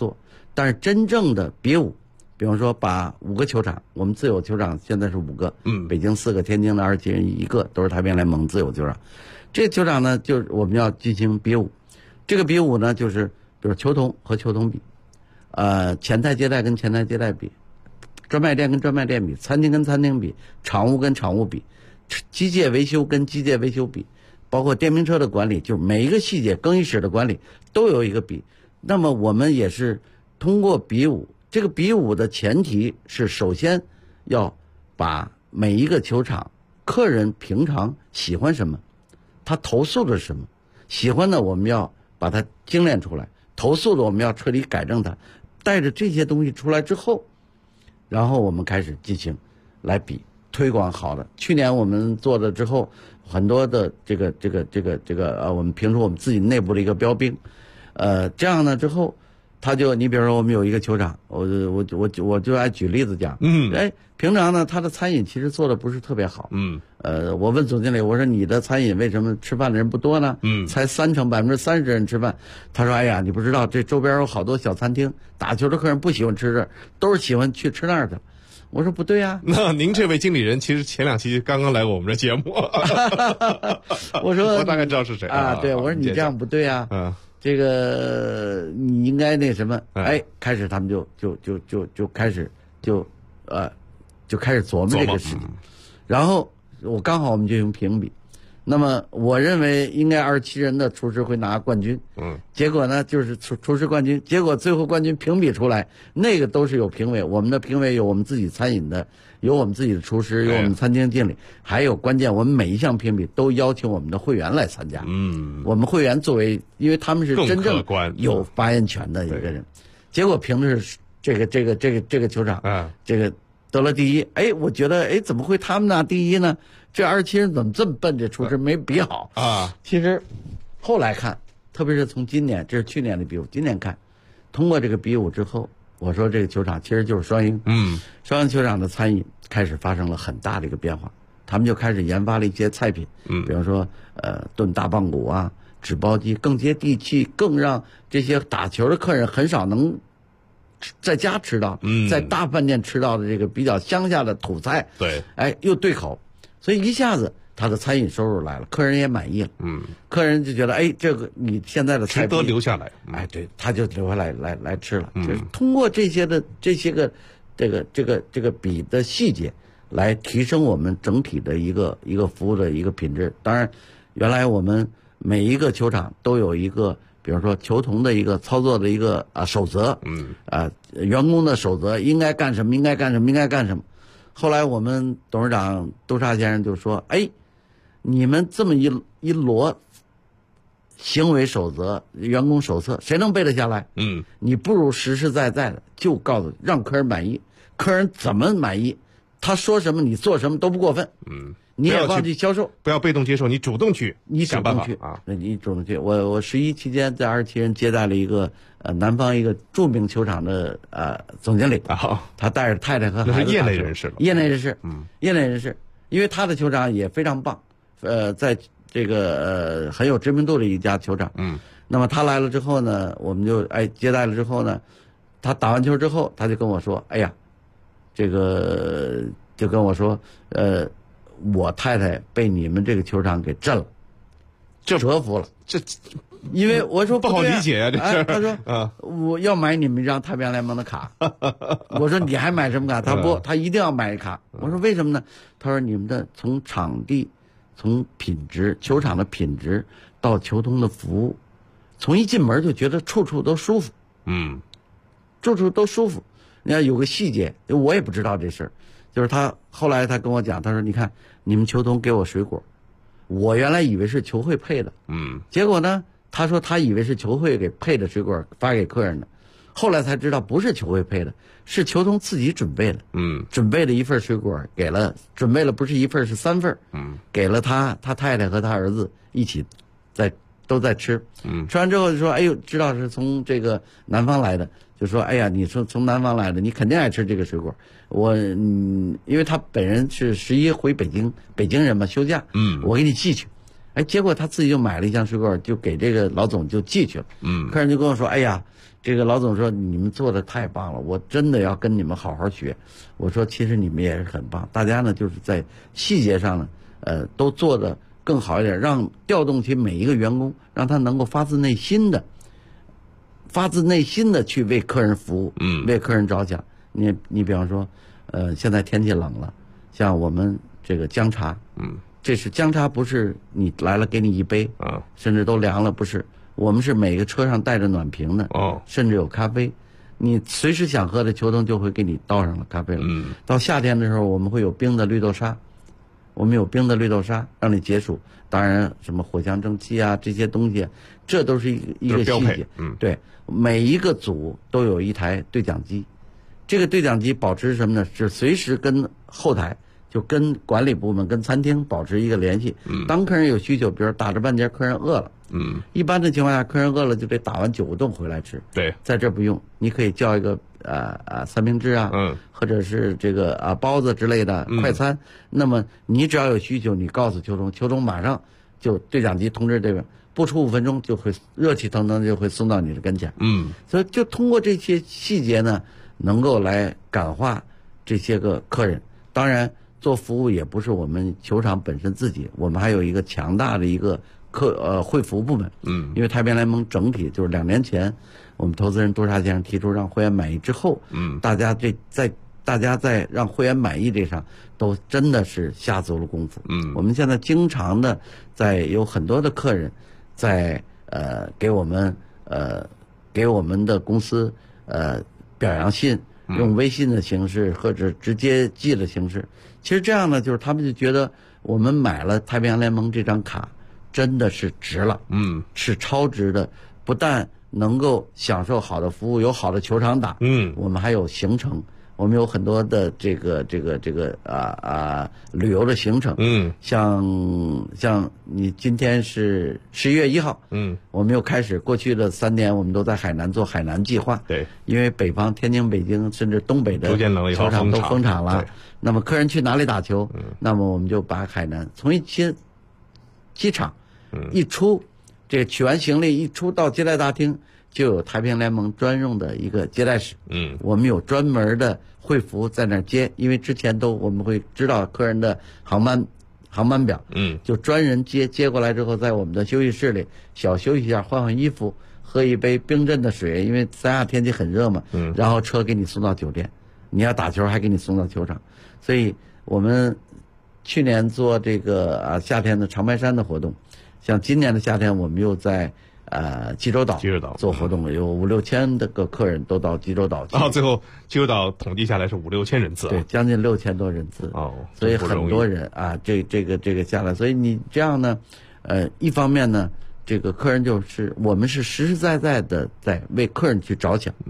但是真正的比武，比方说把5个球场，我们自由球场现在是5个，北京4个，天津的27人1个，都是太平洋联盟自由球场。这个球场呢，就是我们要进行比武。这个比武呢，就是比如球童和球童比，前台接待跟前台接待比，专卖店跟专卖店比，餐厅跟餐厅比，场务跟场务比，机械维修跟机械维修比，包括电瓶车的管理，就是每一个细节，更衣室的管理都有一个比。那么我们也是通过比武，这个比武的前提是首先要把每一个球场客人平常喜欢什么，他投诉的是什么，喜欢的我们要把它精炼出来，投诉的我们要彻底改正它。带着这些东西出来之后，然后我们开始进行来比推广好的。去年我们做了之后，很多的这个我们评出我们自己内部的一个标兵，这样呢之后，他就你比如说我们有一个球场，我就爱举例子讲，平常呢他的餐饮其实做的不是特别好，我问总经理，我说你的餐饮为什么吃饭的人不多呢？才30%人吃饭。他说哎呀，你不知道这周边有好多小餐厅，打球的客人不喜欢吃这，都是喜欢去吃那儿的。我说不对呀。 那您这位经理人其实前2期刚刚来过我们的节目。 我说我大概知道是谁啊？对，我说你这样不对呀。这个你应该那什么？开始他们就开始就开始琢磨这个事情，然后我刚好我们就用评比。那么我认为应该27人的厨师会拿冠军，结果呢就是厨师冠军，结果最后冠军评比出来，那个都是有评委，我们的评委有我们自己餐饮的，有我们自己的厨师，有我们餐厅经理，还有关键我们每一项评比都邀请我们的会员来参加。我们会员作为，因为他们是真正有发言权的一个人，结果评的是这个球场，这个得了第1。我觉得怎么会他们拿第1呢？这27人怎么这么笨？这厨师没比好啊！其实后来看，特别是从今年，这是去年的比武，今年看，通过这个比武之后，我说这个球场其实就是双鹰。双鹰球场的餐饮开始发生了很大的一个变化，他们就开始研发了一些菜品，比方说炖大棒骨啊、纸包鸡，更接地气，更让这些打球的客人很少能在家吃到，在大饭店吃到的这个比较乡下的土菜， 对， 又对口，所以一下子他的餐饮收入来了，客人也满意了，客人就觉得这个你现在的菜值得留下来， 对，他就留下来来吃了，就是通过这些个这个比的细节来提升我们整体的一个服务的一个品质。当然，原来我们每一个球场都有一个，比如说球童的一个操作的一个守则，员工的守则应该干什么，应该干什么，应该干什么。后来我们董事长杜沙先生就说：“你们这么一摞行为守则、员工手册，谁能背得下来？你不如实实在在的就告诉让客人满意，客人怎么满意，他说什么你做什么都不过分。你也忘记销售， 不要被动接受，你主动去， 你主动去啊！你主动去。我11期间在27人接待了一个南方一个著名球场的总经理，他带着太太和孩子， 那是业内人士了， 业内人士，业内人士，因为他的球场也非常棒，在这个很有知名度的一家球场，那么他来了之后呢，我们就接待了之后呢，他打完球之后，他就跟我说：“哎呀，这个就跟我说，我太太被你们这个球场给震了，折服了。 这， 因为我说不好理解啊，这事。 他说我要买你们一张太平洋联盟的卡。我说你还买什么卡？他不，他一定要买卡。我说为什么呢？他说你们的从场地、从品质、球场的品质到球童的服务，从一进门就觉得处处都舒服。处处都舒服。你看有个细节，我也不知道这事儿。就是他后来他跟我讲，他说：“你看你们球童给我水果，我原来以为是球会配的，结果呢，他说他以为是球会给配的水果发给客人的，后来才知道不是球会配的，是球童自己准备的，准备了一份水果给了，准备了不是一份是3份，给了他太太和他儿子一起都在吃，吃完之后就说：哎呦，知道是从这个南方来的。”就说哎呀，你说从南方来的，你肯定爱吃这个水果。因为他本人是11回北京人嘛，休假，我给你寄去。结果他自己就买了一箱水果，就给这个老总就寄去了。客人就跟我说，哎呀， 这个老总说你们做的太棒了，我真的要跟你们好好学。我说其实你们也是很棒，大家呢就是在细节上呢，都做的更好一点，让调动起每一个员工，让他能够发自内心的去为客人服务，为客人着想。你比方说，现在天气冷了，像我们这个姜茶，这是姜茶，不是你来了给你一杯，甚至都凉了，不是。我们是每个车上带着暖瓶的，甚至有咖啡，你随时想喝的，球童就会给你倒上了咖啡了。到夏天的时候，我们会有冰的绿豆沙，让你解暑。当然，什么藿香正气啊这些东西，这都是一个细节。对，每一个组都有一台对讲机，这个对讲机保持什么呢？是随时跟后台。就跟管理部门、跟餐厅保持一个联系。当客人有需求，比如打着半截，客人饿了，一般的情况下，客人饿了就得打完9个洞回来吃。 对， 在这不用，你可以叫一个三明治啊，或者是这个包子之类的快餐。那么你只要有需求，你告诉球童马上就对讲机通知这边，不出5分钟就会热气腾腾就会送到你的跟前。所以就通过这些细节呢，能够来感化这些个客人。当然。做服务也不是我们球场本身自己，我们还有一个强大的一个会服部门。因为太平洋联盟整体就是2年前，我们投资人杜沙先生提出让会员满意之后，大家在让会员满意这上都真的是下足了功夫。我们现在经常的有很多的客人在给我们的公司表扬信。用微信的形式或者直接寄的形式，其实这样呢，就是他们就觉得我们买了太平洋联盟这张卡，真的是值了，是超值的，不但能够享受好的服务，有好的球场打，我们还有行程，我们有很多的这个旅游的行程，像你今天是11月1号，我们又开始过去的3年，我们都在海南做海南计划， 对， 因为北方天津、北京甚至东北的球场都封场了，那么客人去哪里打球，那么我们就把海南从一些机场一出，这个取完行李一出到接待大厅。就有太平洋联盟专用的一个接待室，我们有专门的会服在那儿接，因为之前我们会知道客人的航班表，就专人接过来之后，在我们的休息室里小休息一下，换衣服，喝一杯冰镇的水，因为三亚天气很热嘛，然后车给你送到酒店，你要打球还给你送到球场，所以我们去年做这个夏天的长白山的活动，像今年的夏天我们又在。济州岛做活动，有5-6千的个客人都到济州岛去。 最后济州岛统计下来是5-6千人次， 对，将近6000多人次。所以很多人这个下来，所以你这样呢，一方面呢，这个客人就是我们是实实在在的在为客人去着想，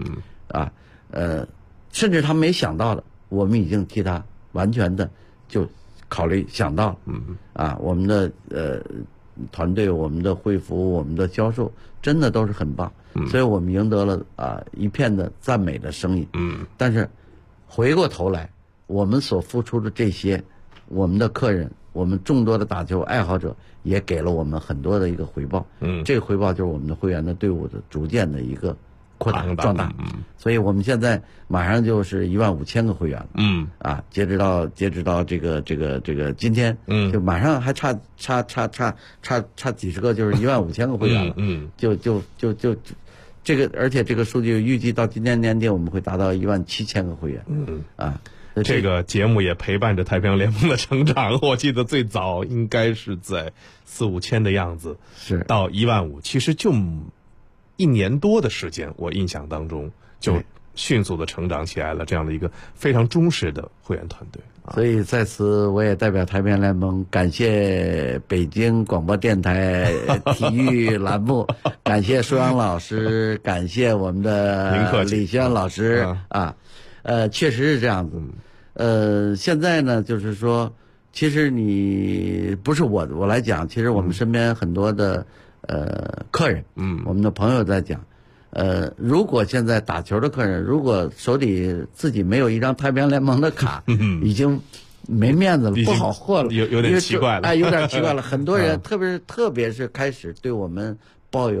甚至他没想到的，我们已经替他完全的就考虑想到了，我们的团队、我们的会服、我们的销售，真的都是很棒，所以我们赢得了一片的赞美的声音。但是回过头来，我们所付出的这些，我们的客人、我们众多的打球爱好者，也给了我们很多的一个回报。这个回报就是我们的会员的队伍的逐渐的一个扩大壮大。所以我们现在马上就是15000个会员了。截止到这个今天，就马上还差几十个，就是15000个会员了。就这个，而且这个数据预计到今年年底我们会达到17000个会员。 这个节目也陪伴着太平洋联盟的成长。我记得最早应该是在4-5千的样子， 是到 15000，其实就1年多的时间，我印象当中就迅速的成长起来了，这样的一个非常忠实的会员团队。 所以在此我也代表太平洋联盟感谢北京广播电台体育栏目，感谢舒阳老师，感谢我们的李轩老师确实是这样子。现在呢，就是说，其实你不是我来讲，其实我们身边很多的客人，我们的朋友在讲，如果现在打球的客人，如果手里自己没有一张太平洋联盟的卡，已经没面子了，不好货了， 有点奇怪了， 有点奇怪了。很多人，特别是开始对我们抱有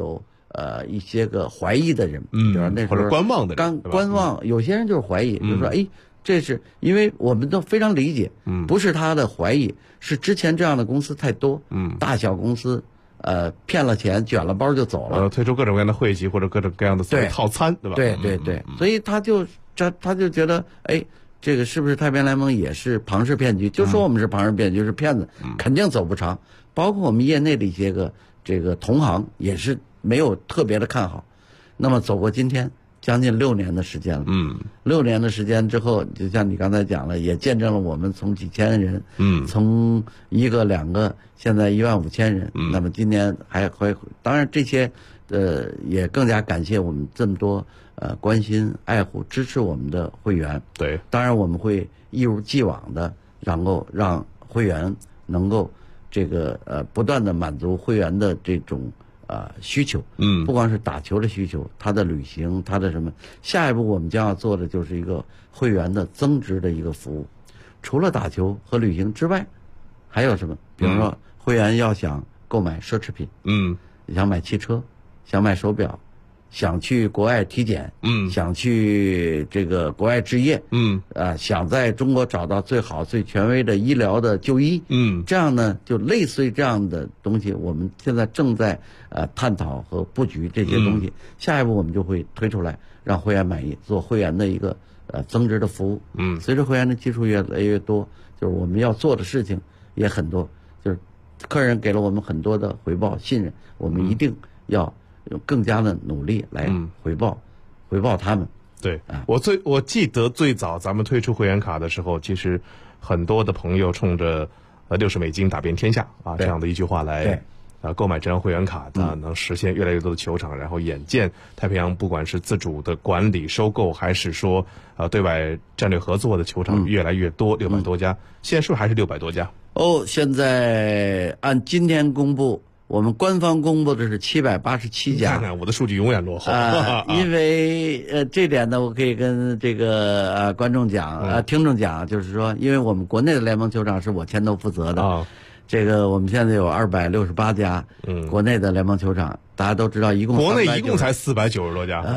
一些个怀疑的人，比如那时候或者观望的人， 刚观望，有些人就是怀疑，就说哎，这是因为我们都非常理解，不是他的怀疑，是之前这样的公司太多，大小公司骗了钱卷了包就走了， 推出各种各样的会籍或者各种各样的所谓套餐，对吧？ 对，所以他就觉得哎。这个是不是太平洋联盟也是庞氏骗局？就说我们是庞氏骗局，是骗子，肯定走不长。包括我们业内的一些个这个同行也是没有特别的看好。那么走过今天将近6年的时间了，6年的时间之后，就像你刚才讲了，也见证了我们从几千人，从1个2个，现在15000人。那么今年还会，当然这些也更加感谢我们这么多。关心、爱护、支持我们的会员， 对， 当然我们会一如既往的，然后让会员能够这个不断的满足会员的这种需求，不光是打球的需求，他的旅行，他的什么，下一步我们将要做的就是一个会员的增值的一个服务，除了打球和旅行之外，还有什么？比如说会员要想购买奢侈品，想买汽车，想买手表。想去国外体检，想去这个国外置业，想在中国找到最好最权威的医疗的就医，这样呢，就类似于这样的东西，我们现在正在探讨和布局这些东西，下一步我们就会推出来，让会员满意，做会员的一个增值的服务。随着会员的基数越来越多，就是我们要做的事情也很多，就是客人给了我们很多的回报信任，我们一定要。用更加的努力来回报他们。 对，我记得最早咱们推出会员卡的时候，其实很多的朋友冲着$60打遍天下这样的一句话来购买这张会员卡，能实现越来越多的球场。然后眼见太平洋不管是自主的管理收购，还是说对外战略合作的球场越来越多，600多家，现在是不是还是600多家？ 现在按今天公布。我们官方公布的是787家， 看看我的数据永远落后。 因为这点呢，我可以跟这个观众讲，听众讲，就是说，因为我们国内的联盟球场是我牵头负责的，这个我们现在有268家，国内的联盟球场，大家都知道， 国内一共才490多家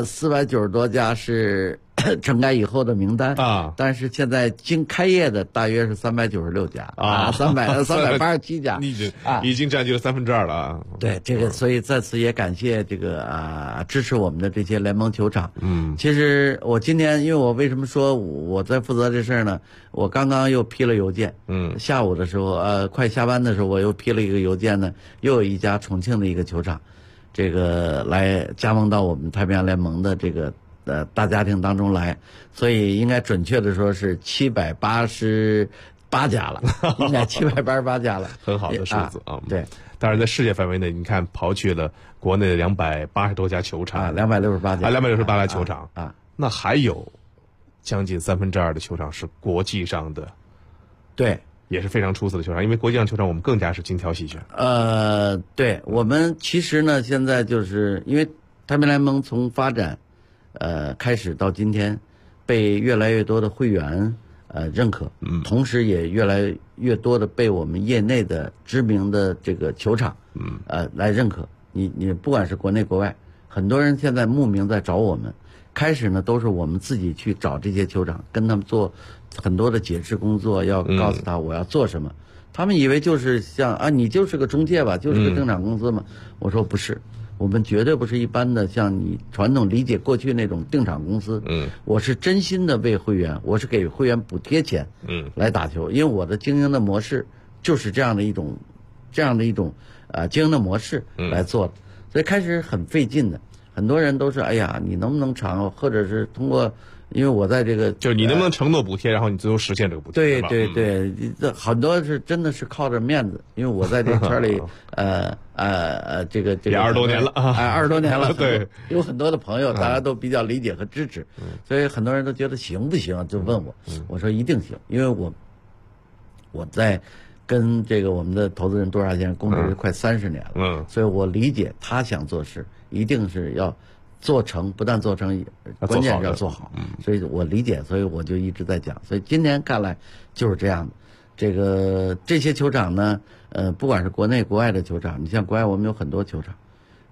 ，490多家是整改以后的名单但是现在经开业的大约是396家387家， 已经占据了2/3了对，这个所以在此也感谢这个支持我们的这些联盟球场。其实我今天因为我为什么说我在负责这事儿呢？我刚刚又批了邮件，下午的时候快下班的时候我又批了一个邮件呢，又有一家重庆的一个球场，这个来加盟到我们太平洋联盟的这个。大家庭当中来，所以应该准确的说是788家了，应该788家了， 很好的数字对， 当然在世界范围内，你看刨去了国内的280多家球场 268家 268家球场那还有将近2/3的球场是国际上的， 对， 也是非常出色的球场，因为国际上球场我们更加是精挑细选。 对，我们其实呢，现在就是因为太平洋联盟从发展。开始到今天，被越来越多的会员认可，同时也越来越多的被我们业内的知名的这个球场，来认可。你不管是国内国外，很多人现在慕名在找我们。开始呢，都是我们自己去找这些球场，跟他们做很多的解释工作，要告诉他我要做什么。他们以为就是像你就是个中介吧，就是个正常公司嘛。我说不是。我们绝对不是一般的像你传统理解过去那种定场公司，我是真心的为会员，我是给会员补贴钱，来打球，因为我的经营的模式就是这样的一种经营的模式来做的，所以开始很费劲的，很多人都是哎呀，你能不能偿，或者是通过。因为我在这个， 就是你能不能承诺补贴，然后你最后实现这个补贴？ 对，这很多是真的是靠着面子，因为我在这圈里，这个也20多年了 ，20多年了， 对， 有很多的朋友，大家都比较理解和支持，所以很多人都觉得行不行，就问我，我说一定行，因为我在跟这个我们的投资人多少先生工作了快30年了，所以我理解他想做事，一定是要。做成不但做成，关键是要做好，所以我理解，所以我就一直在讲。所以今年看来就是这样的。这些球场呢，不管是国内国外的球场，你像国外我们有很多球场，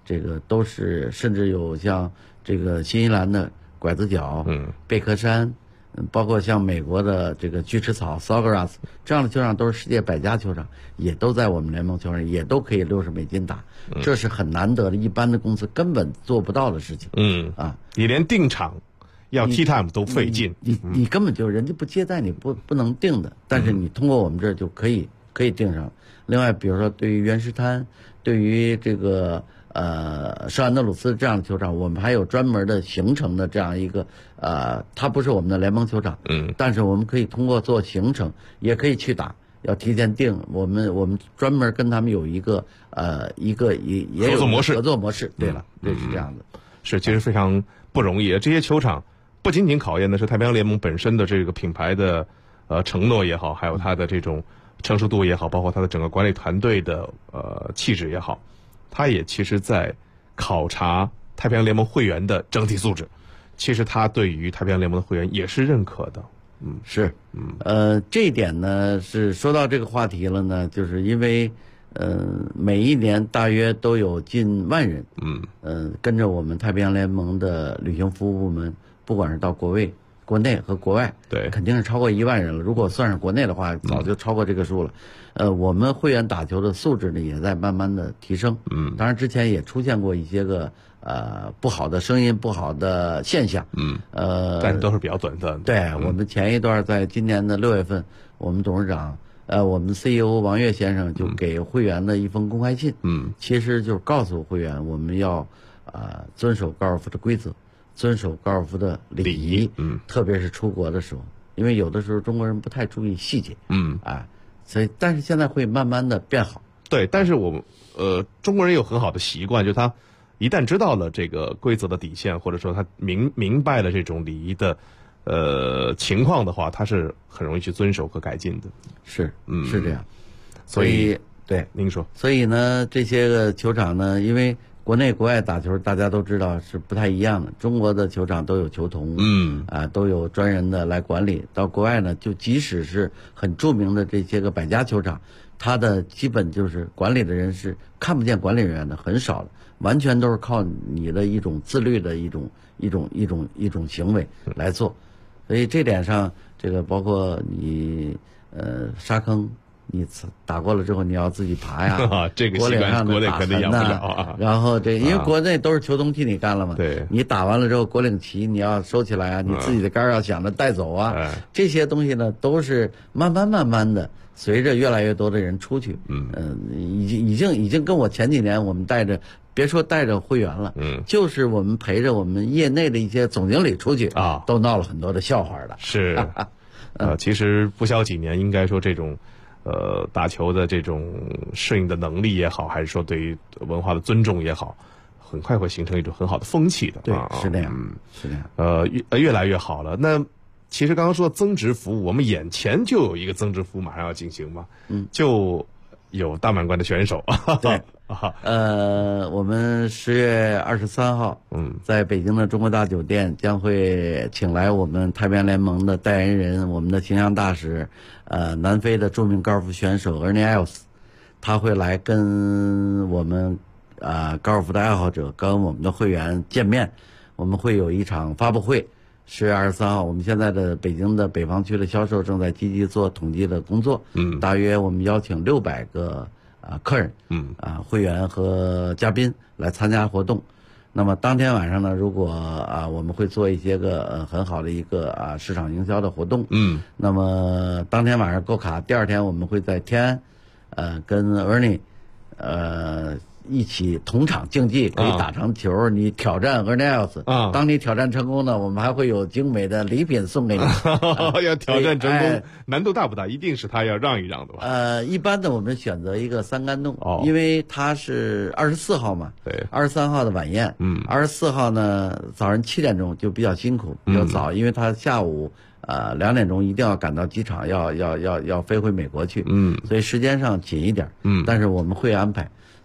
这个都是，甚至有像这个新西兰的拐子角、贝壳山，包括像美国的这个锯齿草 Sawgrass 这样的球场都是世界100家球场，也都在我们联盟球场，也都可以$60打，这是很难得的，一般的公司根本做不到的事情。 你连订场要 tea time 都费劲， 你根本就人家不接待你，不能订的，但是你通过我们这儿就可以订上。另外，比如说对于原石滩，对于这个圣安德鲁斯这样的球场，我们还有专门的行程的这样一个它不是我们的联盟球场，但是我们可以通过做行程也可以去打，要提前订。我们专门跟他们有一个也有合作模式。对了，这是这样的。 是，其实非常不容易。这些球场不仅仅考验的是太平洋联盟本身的这个品牌的承诺也好，还有它的这种成熟度也好，包括它的整个管理团队的气质也好，它也其实在考察太平洋联盟会员的整体素质。其实它对于太平洋联盟的会员也是认可的。 这一点呢，是说到这个话题了呢，就是因为每一年大约都有近万人跟着我们太平洋联盟的旅行服务部门，不管是到国内和国外， 对， 肯定是超过1万人了。如果算上国内的话，早就超过这个数了。我们会员打球的素质呢，也在慢慢的提升。当然之前也出现过一些个不好的声音、不好的现象。 但是都是比较短暂的。 对，我们前一段在今年的6月份，我们董事长我们 CEO 王跃先生就给会员的一封公开信。其实就是告诉会员，我们要遵守高尔夫的规则，遵守高尔夫的礼仪。特别是出国的时候，因为有的时候中国人不太注意细节。所以但是现在会慢慢的变好。 对，但是我们中国人有很好的习惯，就是他一旦知道了这个规则的底线，或者说他明白了这种礼仪的情况的话，他是很容易去遵守和改进的。 是这样。 所以对， 您说。 所以呢，这些个球场呢，因为国内国外打球大家都知道是不太一样的，中国的球场都有球童，都有专人的来管理。到国外呢，就即使是很著名的这些个100家球场，它的基本就是管理的人是看不见管理人员的，很少的，完全都是靠你的一种自律的一种行为来做。所以这点上，这个包括你沙坑。你打过了之后，你要自己爬呀。 这个习惯国内肯定养不了。 然后因为国内都是球童替你干了嘛。 对。 你打完了之后，国领旗你要收起来啊，你自己的杆要想着带走啊。这些东西呢，都是慢慢的，随着越来越多的人出去，已经跟我前几年我们别说带着会员了，就是我们陪着我们业内的一些总经理出去都闹了很多的笑话的。 是。其实不消几年，应该说这种。打球的这种适应的能力也好，还是说对于文化的尊重也好，很快会形成一种很好的风气的。 对，是这样，是这样。 越来越好了。那其实刚刚说增值服务，我们眼前就有一个增值服务马上要进行嘛，就有大满贯的选手。 对，我们10月23号，在北京的中国大酒店将会请来我们太平洋联盟的代言人，我们的形象大使，南非的著名高尔夫选手 Ernie Els， 他会来跟我们高尔夫的爱好者跟我们的会员见面，我们会有一场发布会。10月23号，我们现在的北京的北方区的销售正在积极做统计的工作。大约我们邀请600个客人，会员和嘉宾来参加活动。那么当天晚上呢，如果我们会做一些个很好的一个市场营销的活动。那么当天晚上购卡，第二天我们会在天安，跟 Ernie，一起同场竞技，可以打场球，你挑战 Ernie Els。当你挑战成功呢，我们还会有精美的礼品送给你。 要挑战成功，难度大不大？一定是他要让一让的吧？ 一般的我们选择一个3杆洞，因为他是24号嘛， 对 ，23号的晚宴，24号呢早上7点钟就比较辛苦，比较早，因为他下午2点钟一定要赶到机场，要飞回美国去，所以时间上紧一点，但是我们会安排。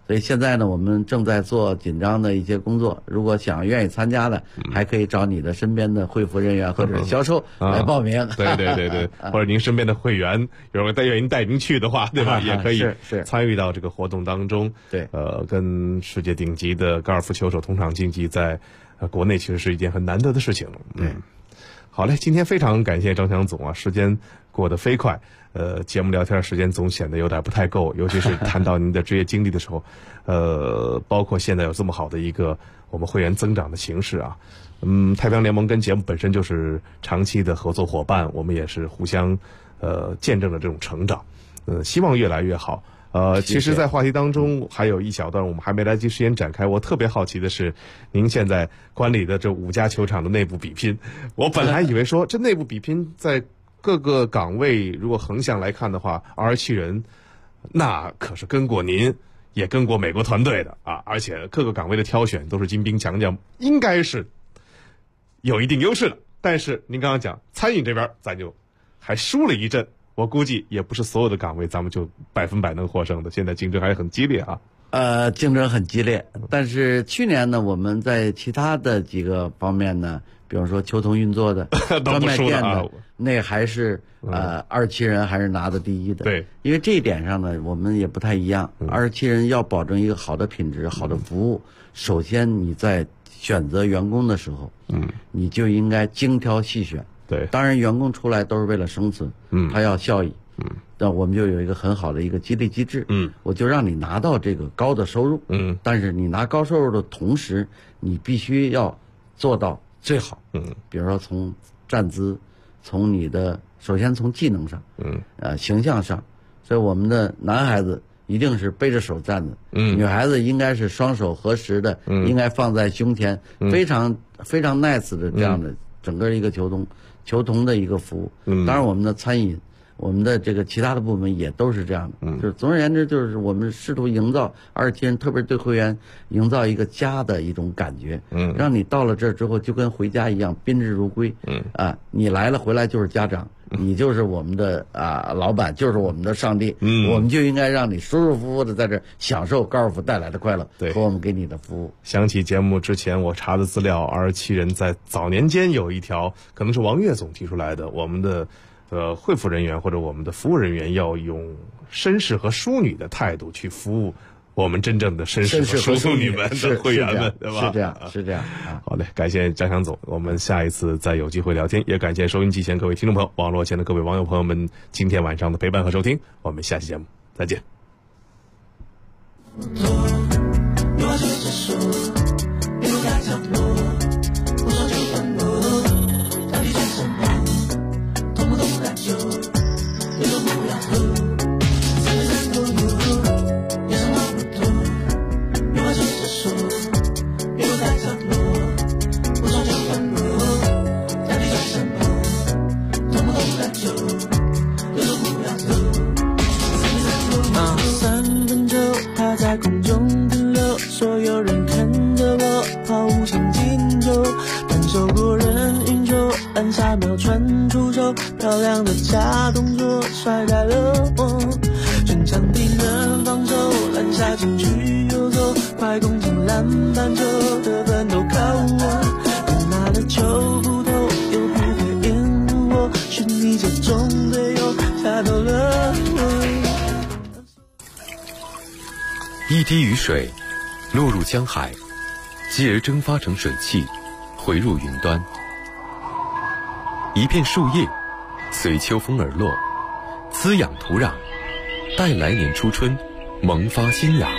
所以现在呢，我们正在做紧张的一些工作。如果愿意参加的，还可以找你的身边的会服人员或者销售来报名。 对，或者您身边的会员有人愿意带您去的话，对吧？也可以参与到这个活动当中。 对， 跟世界顶级的高尔夫球手同场竞技，在国内其实是一件很难得的事情。好嘞，今天非常感谢张强总啊，时间过得飞快。节目聊天时间总显得有点不太够，尤其是谈到您的职业经历的时候，包括现在有这么好的一个我们会员增长的形势啊，太平洋联盟跟节目本身就是长期的合作伙伴，我们也是互相见证了这种成长，希望越来越好。其实在话题当中还有一小段我们还没来及时间展开，我特别好奇的是您现在管理的这5家球场的内部比拼，我本来以为说这内部比拼在各个岗位如果横向来看的话，27人那可是跟过您，也跟过美国团队的啊，而且各个岗位的挑选都是精兵强将，应该是有一定优势的。但是您刚刚讲餐饮这边咱就还输了一阵，我估计也不是所有的岗位咱们就100%能获胜的，现在竞争还是很激烈啊。 竞争很激烈，但是去年呢，我们在其他的几个方面呢，比如说球童运作的、专卖店的，那还是27人还是拿的第一的。 对， 因为这一点上呢，我们也不太一样。27人要保证一个好的品质、好的服务，首先你在选择员工的时候，你就应该精挑细选。 对， 当然员工出来都是为了生存，他要效益。那我们就有一个很好的一个激励机制，我就让你拿到这个高的收入，但是你拿高收入的同时，你必须要做到最好，比如说从站姿，从你的首先从技能上，形象上，所以我们的男孩子一定是背着手站的，女孩子应该是双手合十的，应该放在胸前，非常非常 nice 的这样的整个一个球童的一个服务，当然我们的餐饮。我们的这个其他的部门也都是这样的，就是总而言之，就是我们试图营造27人，特别是对会员营造一个家的一种感觉，让你到了这儿之后就跟回家一样，宾至如归，你来了回来就是家长，你就是我们的老板，就是我们的上帝，我们就应该让你舒舒服服的在这儿享受高尔夫带来的快乐和我们给你的服务。 想起节目之前我查的资料，27人在早年间有一条，可能是王岳总提出来的，我们的会服人员或者我们的服务人员要用绅士和淑女的态度去服务我们真正的绅士和淑女们的会员们，对吧？ 是这样。 好嘞，感谢张强总，我们下一次再有机会聊天，也感谢收音机前各位听众朋友、网络前的各位网友朋友们今天晚上的陪伴和收听，我们下期节目再见。 下秒传出手，漂亮的假动作甩开了我，全场敌人防守，篮下禁区游走，快攻进篮板球，得分都靠我，我拿了球不投，又不会掩护我，是你这种队友吓到了我。 一滴雨水落入江海，继而蒸发成水汽，回入云端。一片树叶随秋风而落，滋养土壤，待来年初春萌发新芽。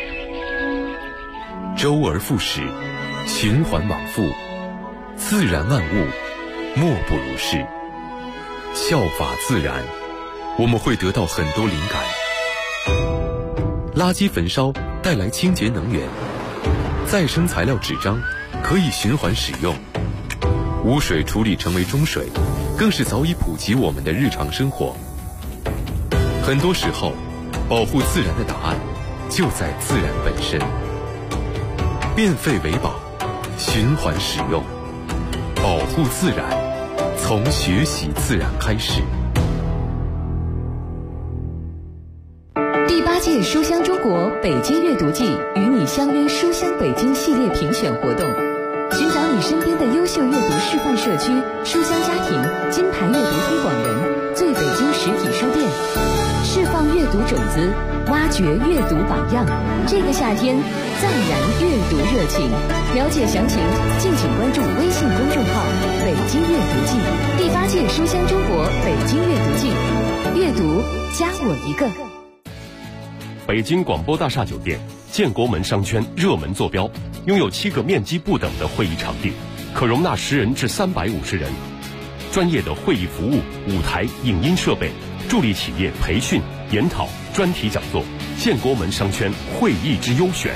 周而复始，循环往复，自然万物莫不如是。效法自然，我们会得到很多灵感。垃圾焚烧带来清洁能源，再生材料纸张可以循环使用，污水处理成为中水，更是早已普及我们的日常生活。很多时候，保护自然的答案就在自然本身。变废为宝，循环使用，保护自然，从学习自然开始。 第8届届书香中国北京阅读季与你相约书香北京系列评选活动，寻找你身边的优秀阅读示范社区、书香家庭、金牌阅读推广人、最北京实体书店，释放阅读种子，挖掘阅读榜样。这个夏天，暂燃阅读热情。了解详情，敬请关注微信公众号“北京阅读季”。第8届书香中国北京阅读季，阅读加我一个。 北京广播大厦酒店，建国门商圈热门坐标，拥有7个面积不等的会议场地，可容纳10人至350人。专业的会议服务、舞台、影音设备，助力企业培训、研讨、专题讲座。建国门商圈会议之优选。